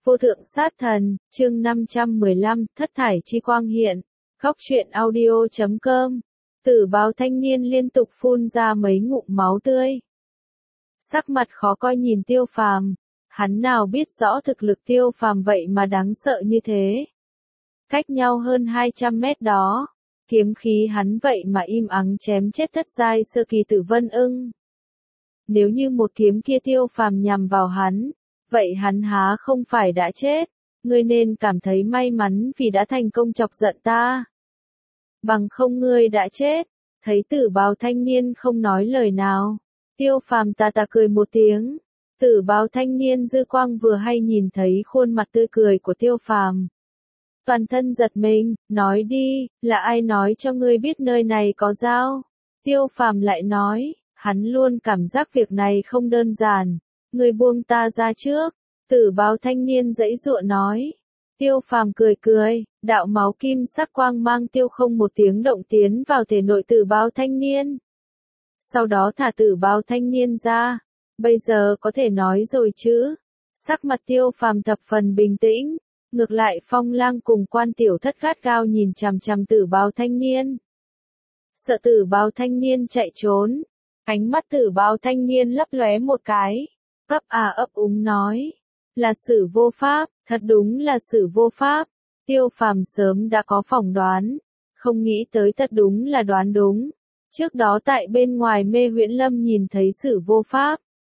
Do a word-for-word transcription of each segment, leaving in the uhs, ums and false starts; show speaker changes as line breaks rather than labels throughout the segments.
Vô thượng sát thần, chương năm trăm mười lăm, thất thải chi quang hiện. Góc truyện audio chấm com. Tử bào thanh niên liên tục phun ra mấy ngụm máu tươi. Sắc mặt khó coi nhìn Tiêu Phàm, hắn nào biết rõ thực lực Tiêu Phàm vậy mà đáng sợ như thế. Cách nhau hơn hai trăm mét đó, kiếm khí hắn vậy mà im ắng chém chết thất giai sơ kỳ Tử Vân Ưng. Nếu như một kiếm kia Tiêu Phàm nhằm vào hắn, vậy hắn há không phải đã chết, ngươi nên cảm thấy may mắn vì đã thành công chọc giận ta. Bằng không ngươi đã chết. Thấy Tử bào thanh niên không nói lời nào, Tiêu Phàm tà tà cười một tiếng. Tử bào thanh niên dư quang vừa hay nhìn thấy khuôn mặt tươi cười của Tiêu Phàm, toàn thân giật mình, nói đi, là ai nói cho ngươi biết nơi này có dao? Tiêu Phàm lại nói, hắn luôn cảm giác việc này không đơn giản, ngươi buông ta ra trước. Tử bào thanh niên giãy giụa nói. Tiêu Phàm cười cười, đạo máu kim sắc quang mang tiêu không một tiếng động tiến vào thể nội tử bào thanh niên. Sau đó thả tử bào thanh niên ra. Bây giờ có thể nói rồi chứ? Sắc mặt Tiêu Phàm thập phần bình tĩnh, ngược lại Phong Lang cùng Quan Tiểu Thất gắt gao nhìn chằm chằm tử bào thanh niên. Sợ tử bào thanh niên chạy trốn, ánh mắt tử bào thanh niên lấp lóe một cái, ấp à ấp úng nói. Là Sử Vô Pháp, thật đúng là Sử Vô Pháp. Tiêu Phàm sớm đã có phỏng đoán, không nghĩ tới thật đúng là đoán đúng. Trước đó tại bên ngoài Mê Huyễn Lâm nhìn thấy Sử Vô Pháp.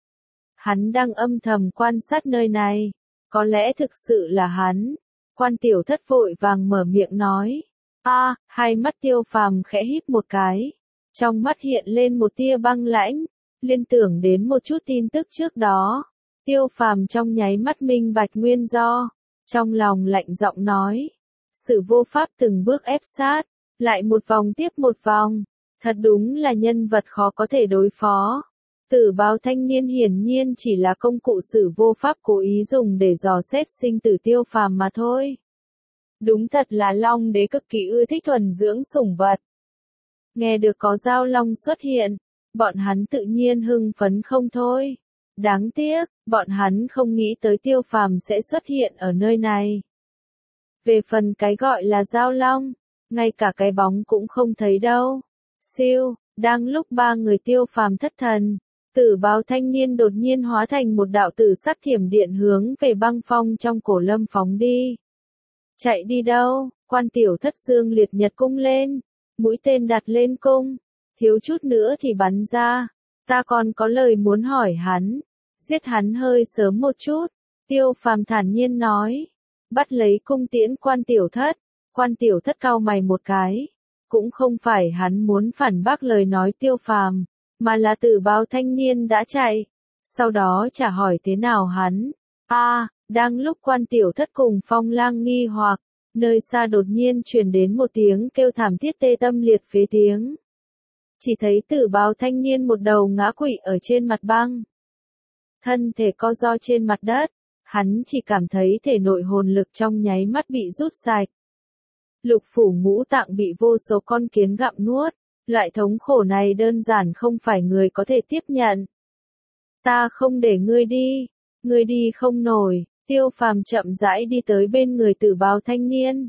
Hắn đang âm thầm quan sát nơi này, có lẽ thực sự là hắn. Quan Tiểu Thất vội vàng mở miệng nói. A, hai mắt Tiêu Phàm khẽ híp một cái, trong mắt hiện lên một tia băng lãnh, liên tưởng đến một chút tin tức trước đó. Tiêu Phàm trong nháy mắt minh bạch nguyên do, trong lòng lạnh giọng nói. Sử Vô Pháp từng bước ép sát, lại một vòng tiếp một vòng, thật đúng là nhân vật khó có thể đối phó. Tử bào thanh niên hiển nhiên chỉ là công cụ Sử Vô Pháp cố ý dùng để dò xét sinh tử Tiêu Phàm mà thôi. Đúng thật là Long Đế cực kỳ ưa thích thuần dưỡng sủng vật. Nghe được có giao long xuất hiện, bọn hắn tự nhiên hưng phấn không thôi. Đáng tiếc, bọn hắn không nghĩ tới Tiêu Phàm sẽ xuất hiện ở nơi này. Về phần cái gọi là giao long, ngay cả cái bóng cũng không thấy đâu. Siêu, đang lúc ba người Tiêu Phàm thất thần, tử bào thanh niên đột nhiên hóa thành một đạo tử sắc thiểm điện hướng về băng phong trong cổ lâm phóng đi. Chạy đi đâu? Quan Tiểu Thất dương liệt nhật cung lên, mũi tên đặt lên cung, thiếu chút nữa thì bắn ra. Ta còn có lời muốn hỏi hắn, giết hắn hơi sớm một chút. Tiêu Phàm thản nhiên nói, bắt lấy cung tiễn Quan Tiểu Thất. Quan Tiểu Thất cau mày một cái, cũng không phải hắn muốn phản bác lời nói Tiêu Phàm, mà là tử bào thanh niên đã chạy, sau đó trả hỏi thế nào hắn. A, à, đang lúc Quan Tiểu Thất cùng Phong Lang nghi hoặc, nơi xa đột nhiên truyền đến một tiếng kêu thảm thiết tê tâm liệt phế tiếng. Chỉ thấy tử bào thanh niên một đầu ngã quỵ ở trên mặt băng. Thân thể co ro trên mặt đất, hắn chỉ cảm thấy thể nội hồn lực trong nháy mắt bị rút sạch. Lục phủ ngũ tạng bị vô số con kiến gặm nuốt, loại thống khổ này đơn giản không phải người có thể tiếp nhận. Ta không để ngươi đi, ngươi đi không nổi. Tiêu Phàm chậm rãi đi tới bên người tử bào thanh niên.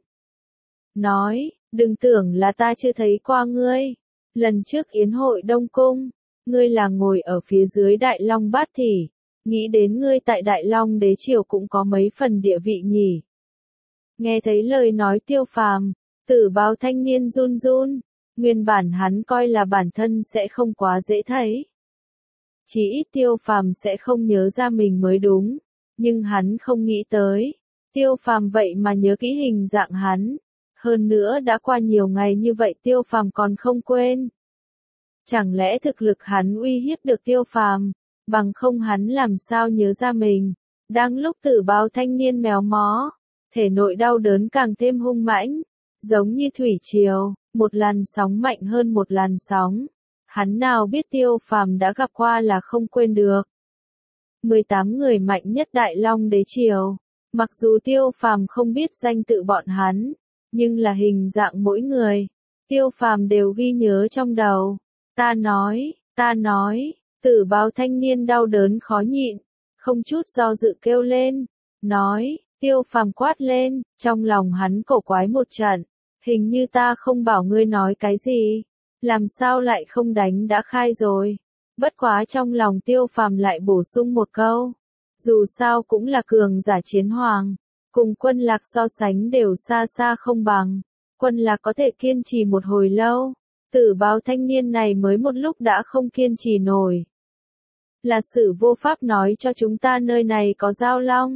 Nói, đừng tưởng là ta chưa thấy qua ngươi. Lần trước yến hội Đông Cung, ngươi là ngồi ở phía dưới Đại Long Bát Thỉ, nghĩ đến ngươi tại Đại Long Đế Triều cũng có mấy phần địa vị nhỉ. Nghe thấy lời nói Tiêu Phàm, tử bào thanh niên run run, nguyên bản hắn coi là bản thân sẽ không quá dễ thấy. Chỉ ít Tiêu Phàm sẽ không nhớ ra mình mới đúng, nhưng hắn không nghĩ tới, Tiêu Phàm vậy mà nhớ kỹ hình dạng hắn. Hơn nữa đã qua nhiều ngày như vậy Tiêu Phàm còn không quên. Chẳng lẽ thực lực hắn uy hiếp được Tiêu Phàm, bằng không hắn làm sao nhớ ra mình. Đang lúc tử bào thanh niên méo mó, thể nội đau đớn càng thêm hung mãnh, giống như thủy triều, một làn sóng mạnh hơn một làn sóng. Hắn nào biết Tiêu Phàm đã gặp qua là không quên được. mười tám người mạnh nhất Đại Long Đế Triều, mặc dù Tiêu Phàm không biết danh tự bọn hắn, nhưng là hình dạng mỗi người, Tiêu Phàm đều ghi nhớ trong đầu. Ta nói, ta nói, tử bào thanh niên đau đớn khó nhịn, không chút do dự kêu lên. nói, Tiêu Phàm quát lên, trong lòng hắn cổ quái một trận, hình như ta không bảo ngươi nói cái gì, làm sao lại không đánh đã khai rồi. Bất quá trong lòng Tiêu Phàm lại bổ sung một câu, dù sao cũng là cường giả chiến hoàng, cùng Quân Lạc so sánh đều xa xa không bằng, Quân Lạc có thể kiên trì một hồi lâu, Tử Báo thanh niên này mới một lúc đã không kiên trì nổi. Là Sử Vô Pháp nói cho chúng ta nơi này có giao long.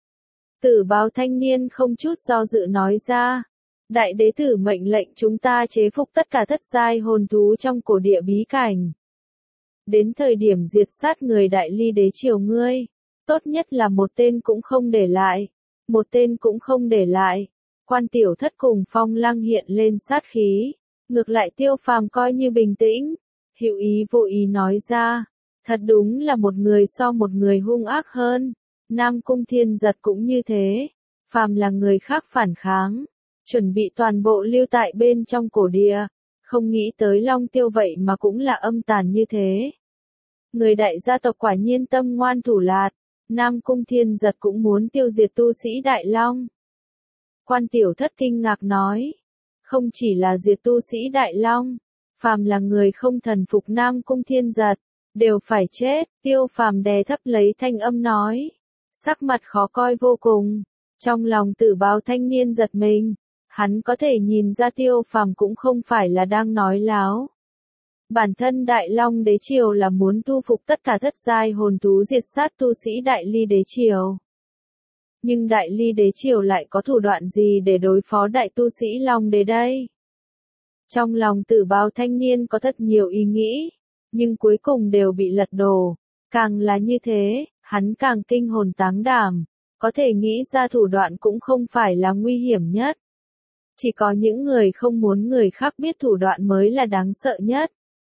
Tử Báo thanh niên không chút do dự nói ra, đại đế tử mệnh lệnh chúng ta chế phục tất cả thất giai hồn thú trong cổ địa bí cảnh. Đến thời điểm diệt sát người đại ly đế triều ngươi, tốt nhất là một tên cũng không để lại, một tên cũng không để lại. Quan Tiểu Thất cùng Phong Lăng hiện lên sát khí, ngược lại Tiêu Phàm coi như bình tĩnh, hữu ý vô ý nói ra, thật đúng là một người so một người hung ác hơn. Nam Cung Thiên Giật cũng như thế, phàm là người khác phản kháng, chuẩn bị toàn bộ lưu tại bên trong cổ địa, không nghĩ tới Long Tiêu vậy mà cũng là âm tàn như thế. Người đại gia tộc quả nhiên tâm ngoan thủ lạt, Nam Cung Thiên Giật cũng muốn tiêu diệt tu sĩ Đại Long. Quan Tiểu Thất kinh ngạc nói, không chỉ là diệt tu sĩ Đại Long, phàm là người không thần phục Nam Cung Thiên Giật, đều phải chết. Tiêu Phàm đè thấp lấy thanh âm nói, sắc mặt khó coi vô cùng, trong lòng Tử Báo thanh niên giật mình, hắn có thể nhìn ra Tiêu Phàm cũng không phải là đang nói láo. Bản thân Đại Long đế triều là muốn thu phục tất cả thất giai hồn thú diệt sát tu sĩ Đại Ly đế triều. Nhưng Đại Ly đế triều lại có thủ đoạn gì để đối phó đại tu sĩ Long đế đây? Trong lòng Tử Báo thanh niên có thật nhiều ý nghĩ, nhưng cuối cùng đều bị lật đổ. Càng là như thế, hắn càng kinh hồn táng đảm, có thể nghĩ ra thủ đoạn cũng không phải là nguy hiểm nhất. Chỉ có những người không muốn người khác biết thủ đoạn mới là đáng sợ nhất.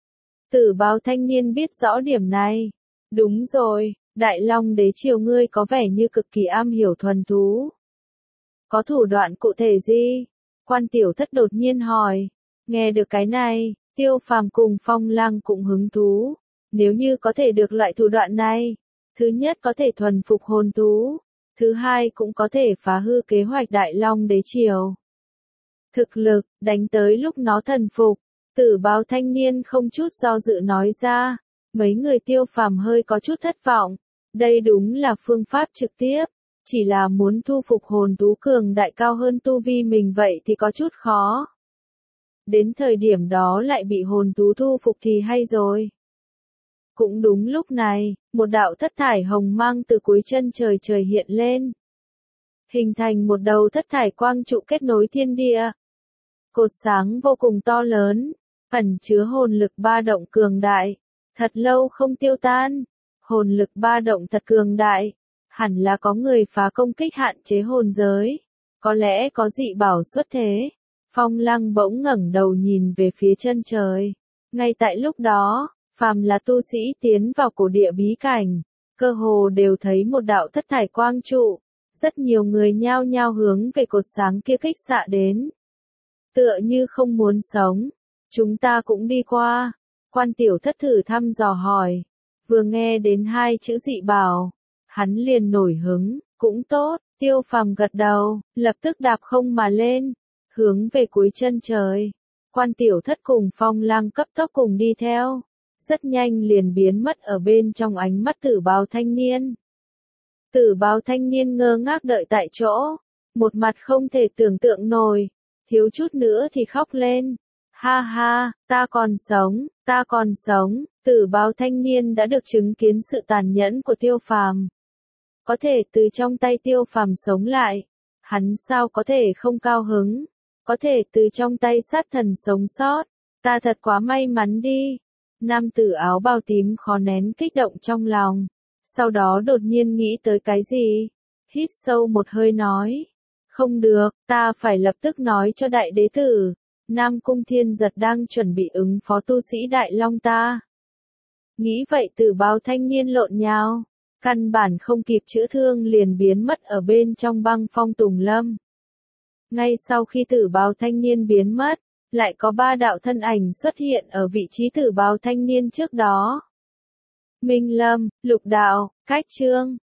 Tử Báo thanh niên biết rõ điểm này. Đúng rồi, Đại Long đế triều ngươi có vẻ như cực kỳ am hiểu thuần thú. Có thủ đoạn cụ thể gì? Quan Tiểu Thất đột nhiên hỏi. Nghe được cái này, Tiêu Phàm cùng Phong Lăng cũng hứng thú. Nếu như có thể được loại thủ đoạn này, thứ nhất có thể thuần phục hồn thú, thứ hai cũng có thể phá hư kế hoạch Đại Long đế triều. Thực lực, đánh tới lúc nó thần phục, Tử Báo thanh niên không chút do dự nói ra, mấy người Tiêu Phàm hơi có chút thất vọng, đây đúng là phương pháp trực tiếp, chỉ là muốn thu phục hồn thú cường đại cao hơn tu vi mình vậy thì có chút khó. Đến thời điểm đó lại bị hồn thú thu phục thì hay rồi. Cũng đúng lúc này, một đạo thất thải hồng mang từ cuối chân trời trời hiện lên. Hình thành một đầu thất thải quang trụ kết nối thiên địa. Cột sáng vô cùng to lớn, ẩn chứa hồn lực ba động cường đại, thật lâu không tiêu tan. Hồn lực ba động thật cường đại, hẳn là có người phá công kích hạn chế hồn giới, có lẽ có dị bảo xuất thế. Phong Lăng bỗng ngẩng đầu nhìn về phía chân trời. Ngay tại lúc đó, phàm là tu sĩ tiến vào cổ địa bí cảnh, cơ hồ đều thấy một đạo thất thải quang trụ, rất nhiều người nhao nhao hướng về cột sáng kia kích xạ đến. Tựa như không muốn sống, chúng ta cũng đi qua. Quan Tiểu Thất thử thăm dò hỏi, vừa nghe đến hai chữ dị bảo, hắn liền nổi hứng, cũng tốt. Tiêu Phàm gật đầu, lập tức đạp không mà lên, hướng về cuối chân trời. Quan Tiểu Thất cùng Phong Lăng cấp tốc cùng đi theo, rất nhanh liền biến mất ở bên trong ánh mắt Tử Báo thanh niên. Tử Báo thanh niên ngơ ngác đợi tại chỗ, một mặt không thể tưởng tượng nổi, thiếu chút nữa thì khóc lên. Ha ha, ta còn sống, ta còn sống. Tử Báo thanh niên đã được chứng kiến sự tàn nhẫn của Tiêu Phàm. Có thể từ trong tay Tiêu Phàm sống lại, hắn sao có thể không cao hứng, có thể từ trong tay sát thần sống sót, ta thật quá may mắn đi. Nam tử áo bào tím khó nén kích động trong lòng, sau đó đột nhiên nghĩ tới cái gì, hít sâu một hơi nói, không được, ta phải lập tức nói cho đại đế tử, Nam Cung Thiên Giật đang chuẩn bị ứng phó tu sĩ Đại Long ta. Nghĩ vậy Tử Báo thanh niên lộn nhào, căn bản không kịp chữa thương liền biến mất ở bên trong băng phong tùng lâm. Ngay sau khi Tử Báo thanh niên biến mất, lại có ba đạo thân ảnh xuất hiện ở vị trí Tử Báo thanh niên trước đó. Minh Lâm, Lục Đạo, Cách Trương,